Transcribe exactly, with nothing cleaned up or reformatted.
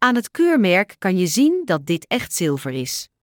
Aan het keurmerk kan je zien dat dit echt zilver is.